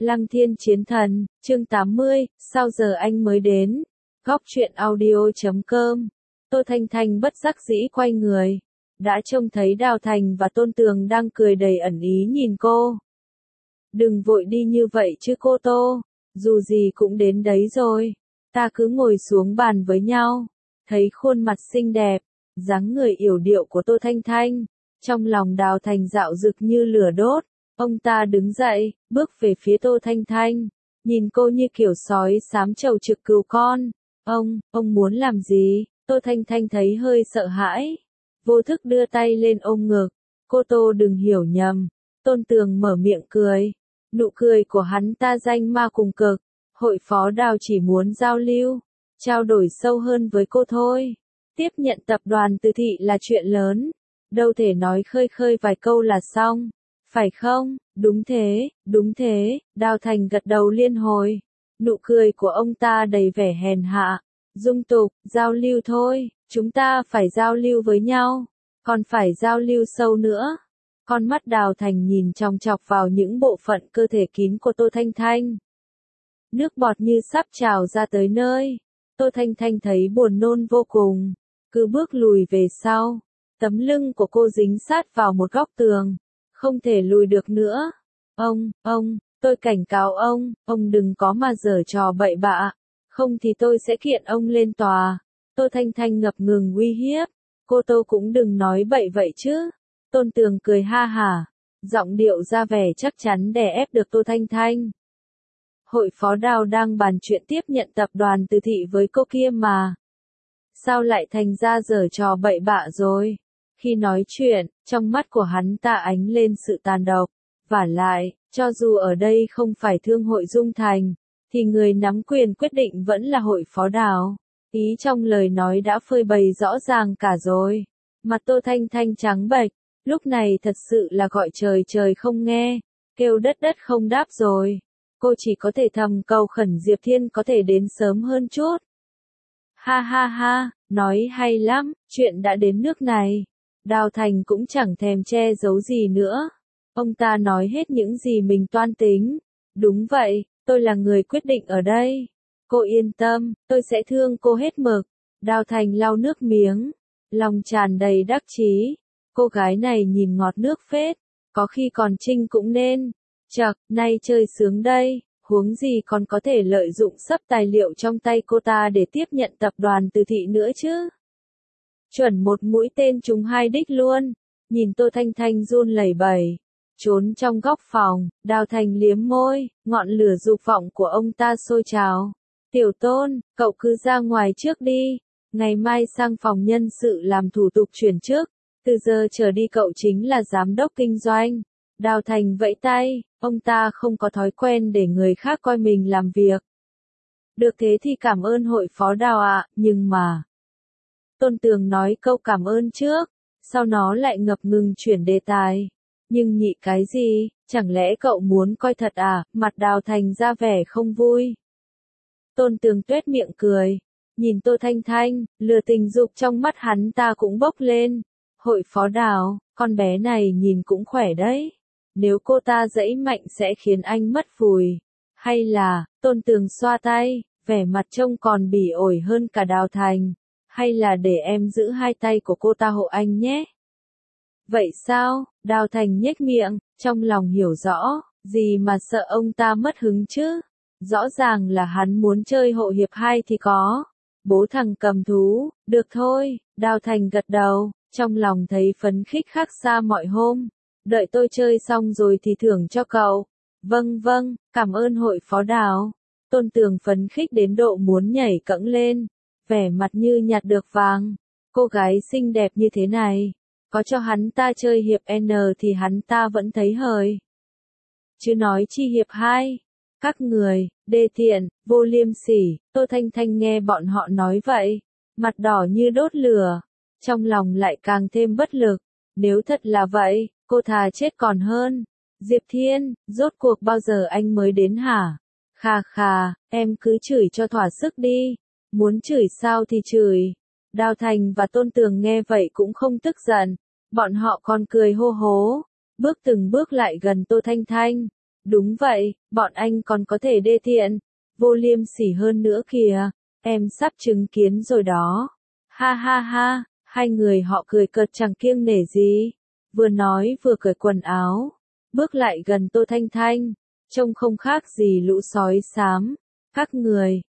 Lăng Thiên Chiến Thần, chương 80, sao giờ anh mới đến? Góc truyện audio.com. Tô Thanh Thanh bất đắc dĩ quay người, đã trông thấy Đào Thành và Tôn Tường đang cười đầy ẩn ý nhìn cô. Đừng vội đi như vậy chứ cô Tô, dù gì cũng đến đấy rồi, ta cứ ngồi xuống bàn với nhau. Thấy khuôn mặt xinh đẹp, dáng người yểu điệu của Tô Thanh Thanh, trong lòng Đào Thành dạo rực như lửa đốt. Ông ta đứng dậy, bước về phía Tô Thanh Thanh, nhìn cô như kiểu sói xám trầu trực cừu con. Ông muốn làm gì? Tô Thanh Thanh thấy hơi sợ hãi, vô thức đưa tay lên ôm ngực. Cô Tô đừng hiểu nhầm. Tôn Tường mở miệng cười, nụ cười của hắn ta danh ma cùng cực. Hội phó Đào chỉ muốn giao lưu, trao đổi sâu hơn với cô thôi. Tiếp nhận tập đoàn Từ Thị là chuyện lớn, đâu thể nói khơi khơi vài câu là xong. Phải không? Đúng thế, Đào Thành gật đầu liên hồi. Nụ cười của ông ta đầy vẻ hèn hạ. Dung tục, giao lưu thôi, chúng ta phải giao lưu với nhau, còn phải giao lưu sâu nữa. Con mắt Đào Thành nhìn chòng chọc vào những bộ phận cơ thể kín của Tô Thanh Thanh. Nước bọt như sắp trào ra tới nơi. Tô Thanh Thanh thấy buồn nôn vô cùng, cứ bước lùi về sau. Tấm lưng của cô dính sát vào một góc tường, không thể lùi được nữa. Tôi cảnh cáo ông đừng có mà giở trò bậy bạ, không thì tôi sẽ kiện ông lên tòa. Tô Thanh Thanh ngập ngừng uy hiếp, cô Tô cũng đừng nói bậy vậy chứ. Tôn Tường cười ha hả, giọng điệu ra vẻ chắc chắn đè ép được Tô Thanh Thanh. Hội phó Đào đang bàn chuyện tiếp nhận tập đoàn Từ Thị với cô kia mà. Sao lại thành ra giở trò bậy bạ rồi? Khi nói chuyện, trong mắt của hắn ta ánh lên sự tàn độc. Vả lại, cho dù ở đây không phải thương hội Dung Thành, thì người nắm quyền quyết định vẫn là hội phó Đào. Ý trong lời nói đã phơi bày rõ ràng cả rồi. Mặt Tô Thanh Thanh trắng bệch, lúc này thật sự là gọi trời trời không nghe, kêu đất đất không đáp rồi. Cô chỉ có thể thầm cầu khẩn Diệp Thiên có thể đến sớm hơn chút. Ha ha ha, nói hay lắm, chuyện đã đến nước này. Đào Thành cũng chẳng thèm che giấu gì nữa. Ông ta nói hết những gì mình toan tính. Đúng vậy, tôi là người quyết định ở đây. Cô yên tâm, tôi sẽ thương cô hết mực. Đào Thành lau nước miếng, lòng tràn đầy đắc chí. Cô gái này nhìn ngọt nước phết, có khi còn trinh cũng nên. Chậc, nay chơi sướng đây, huống gì còn có thể lợi dụng sấp tài liệu trong tay cô ta để tiếp nhận tập đoàn Từ Thị nữa chứ. Chuẩn một mũi tên trúng hai đích luôn. Nhìn Tô Thanh Thanh run lẩy bẩy, trốn trong góc phòng, Đào Thành liếm môi, ngọn lửa dục vọng của ông ta sôi trào. Tiểu Tôn, cậu cứ ra ngoài trước đi, ngày mai sang phòng nhân sự làm thủ tục chuyển chức, từ giờ trở đi cậu chính là giám đốc kinh doanh. Đào Thành vẫy tay, ông ta không có thói quen để người khác coi mình làm việc. Được thế thì cảm ơn hội phó Đào ạ, nhưng mà... Tôn Tường nói câu cảm ơn trước, sau nó lại ngập ngừng chuyển đề tài. Nhưng nhị cái gì, chẳng lẽ cậu muốn coi thật à? Mặt Đào Thành ra vẻ không vui. Tôn Tường tuét miệng cười, nhìn Tô Thanh Thanh, lửa tình dục trong mắt hắn ta cũng bốc lên. Hội phó Đào, con bé này nhìn cũng khỏe đấy. Nếu cô ta giãy mạnh sẽ khiến anh mất phùi. Hay là, Tôn Tường xoa tay, vẻ mặt trông còn bỉ ổi hơn cả Đào Thành. Hay là để em giữ hai tay của cô ta hộ anh nhé. Vậy sao? Đào Thành nhếch miệng, trong lòng hiểu rõ, gì mà sợ ông ta mất hứng chứ. Rõ ràng là hắn muốn chơi hộ hiệp hai thì có. Bố thằng cầm thú, được thôi. Đào Thành gật đầu, trong lòng thấy phấn khích khác xa mọi hôm. Đợi tôi chơi xong rồi thì thưởng cho cậu. Vâng, cảm ơn hội phó Đào. Tôn Tường phấn khích đến độ muốn nhảy cẫng lên, vẻ mặt như nhặt được vàng. Cô gái xinh đẹp như thế này, có cho hắn ta chơi hiệp N thì hắn ta vẫn thấy hời. Chứ nói chi hiệp 2. Các người, đê tiện, vô liêm sỉ. Tô Thanh Thanh nghe bọn họ nói vậy, mặt đỏ như đốt lửa, trong lòng lại càng thêm bất lực. Nếu thật là vậy, cô thà chết còn hơn. Diệp Thiên, rốt cuộc bao giờ anh mới đến hả? Khà, em cứ chửi cho thỏa sức đi. Muốn chửi sao thì chửi. Đào Thành và Tôn Tường nghe vậy cũng không tức giận. Bọn họ còn cười hô hố, bước từng bước lại gần Tô Thanh Thanh. Đúng vậy, bọn anh còn có thể đê tiện, vô liêm sỉ hơn nữa kìa, em sắp chứng kiến rồi đó. Ha ha ha, hai người họ cười cợt chẳng kiêng nể gì, vừa nói vừa cởi quần áo, bước lại gần Tô Thanh Thanh, trông không khác gì lũ sói xám. Các người,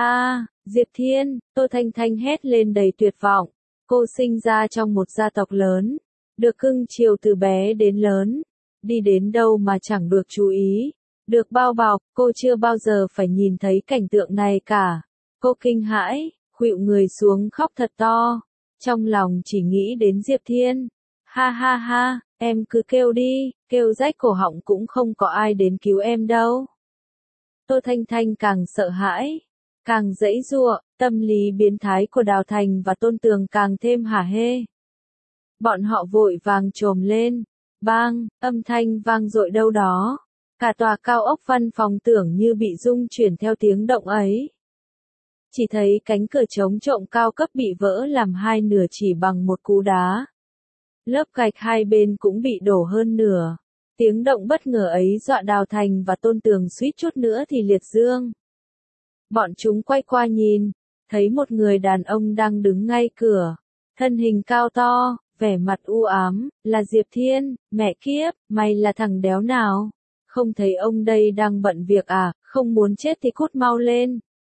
Diệp Thiên, Tô Thanh Thanh hét lên đầy tuyệt vọng, cô sinh ra trong một gia tộc lớn, được cưng chiều từ bé đến lớn, đi đến đâu mà chẳng được chú ý, được bao bọc, cô chưa bao giờ phải nhìn thấy cảnh tượng này cả. Cô kinh hãi, khuỵu người xuống khóc thật to, trong lòng chỉ nghĩ đến Diệp Thiên. Ha ha ha, em cứ kêu đi, kêu rách cổ họng cũng không có ai đến cứu em đâu. Tô Thanh Thanh càng sợ hãi, càng giãy giụa, tâm lý biến thái của Đào Thành và Tôn Tường càng thêm hả hê. Bọn họ vội vàng chồm lên, bang, âm thanh vang dội đâu đó. Cả tòa cao ốc văn phòng tưởng như bị rung chuyển theo tiếng động ấy. Chỉ thấy cánh cửa chống trộm cao cấp bị vỡ làm hai nửa chỉ bằng một cú đá. Lớp gạch hai bên cũng bị đổ hơn nửa. Tiếng động bất ngờ ấy dọa Đào Thành và Tôn Tường suýt chút nữa thì liệt dương. Bọn chúng quay qua nhìn, thấy một người đàn ông đang đứng ngay cửa, thân hình cao to, vẻ mặt u ám, là Diệp Thiên. Mẹ kiếp, mày là thằng đéo nào? Không thấy ông đây đang bận việc à, không muốn chết thì cút mau lên.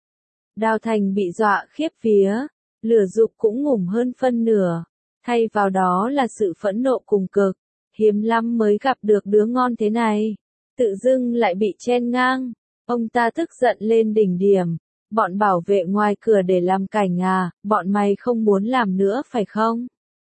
Đào Thành bị dọa khiếp vía, lửa giục cũng ngủm hơn phân nửa, thay vào đó là sự phẫn nộ cùng cực, hiếm lắm mới gặp được đứa ngon thế này, tự dưng lại bị chen ngang, ông ta tức giận lên đỉnh điểm, bọn bảo vệ ngoài cửa để làm cảnh à, bọn mày không muốn làm nữa phải không?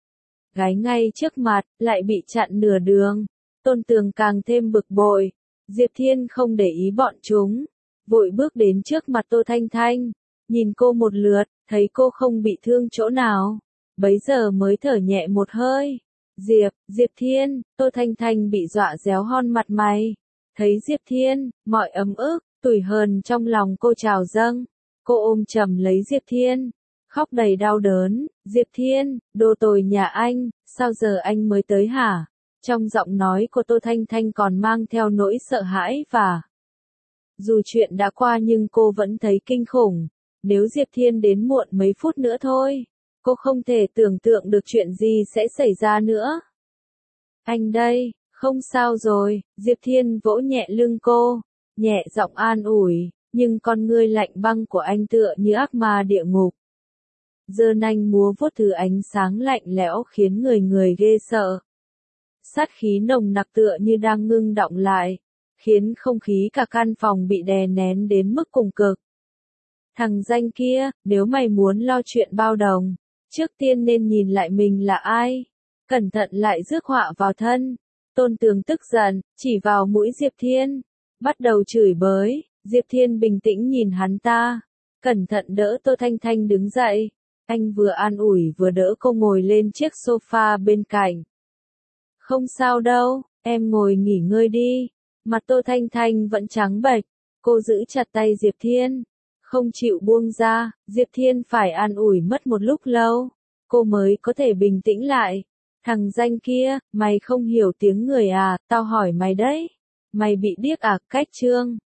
Gái ngay trước mặt, lại bị chặn nửa đường, Tôn Tường càng thêm bực bội, Diệp Thiên không để ý bọn chúng, vội bước đến trước mặt Tô Thanh Thanh, nhìn cô một lượt, thấy cô không bị thương chỗ nào, bấy giờ mới thở nhẹ một hơi. Diệp Thiên, Tô Thanh Thanh bị dọa réo hon mặt mày, thấy Diệp Thiên, mọi ấm ức, tủi hờn trong lòng cô trào dâng, cô ôm chầm lấy Diệp Thiên, khóc đầy đau đớn. Diệp Thiên, đồ tồi nhà anh, sao giờ anh mới tới hả? Trong giọng nói của Tô Thanh Thanh còn mang theo nỗi sợ hãi và dù chuyện đã qua nhưng cô vẫn thấy kinh khủng, nếu Diệp Thiên đến muộn mấy phút nữa thôi, cô không thể tưởng tượng được chuyện gì sẽ xảy ra nữa. Anh đây, không sao rồi, Diệp Thiên vỗ nhẹ lưng cô, nhẹ giọng an ủi, nhưng con ngươi lạnh băng của anh tựa như ác ma địa ngục. Giơ nanh múa vuốt thứ ánh sáng lạnh lẽo khiến người ghê sợ. Sát khí nồng nặc tựa như đang ngưng đọng lại, khiến không khí cả căn phòng bị đè nén đến mức cùng cực. Thằng danh kia, nếu mày muốn lo chuyện bao đồng, trước tiên nên nhìn lại mình là ai, cẩn thận lại rước họa vào thân. Tôn Tường tức giận, chỉ vào mũi Diệp Thiên, bắt đầu chửi bới. Diệp Thiên bình tĩnh nhìn hắn ta, cẩn thận đỡ Tô Thanh Thanh đứng dậy. Anh vừa an ủi vừa đỡ cô ngồi lên chiếc sofa bên cạnh. Không sao đâu, em ngồi nghỉ ngơi đi. Mặt Tô Thanh Thanh vẫn trắng bệch, cô giữ chặt tay Diệp Thiên, không chịu buông ra. Diệp Thiên phải an ủi mất một lúc lâu, cô mới có thể bình tĩnh lại. Thằng danh kia, mày không hiểu tiếng người à, tao hỏi mày đấy. Mày bị điếc à, cách trương.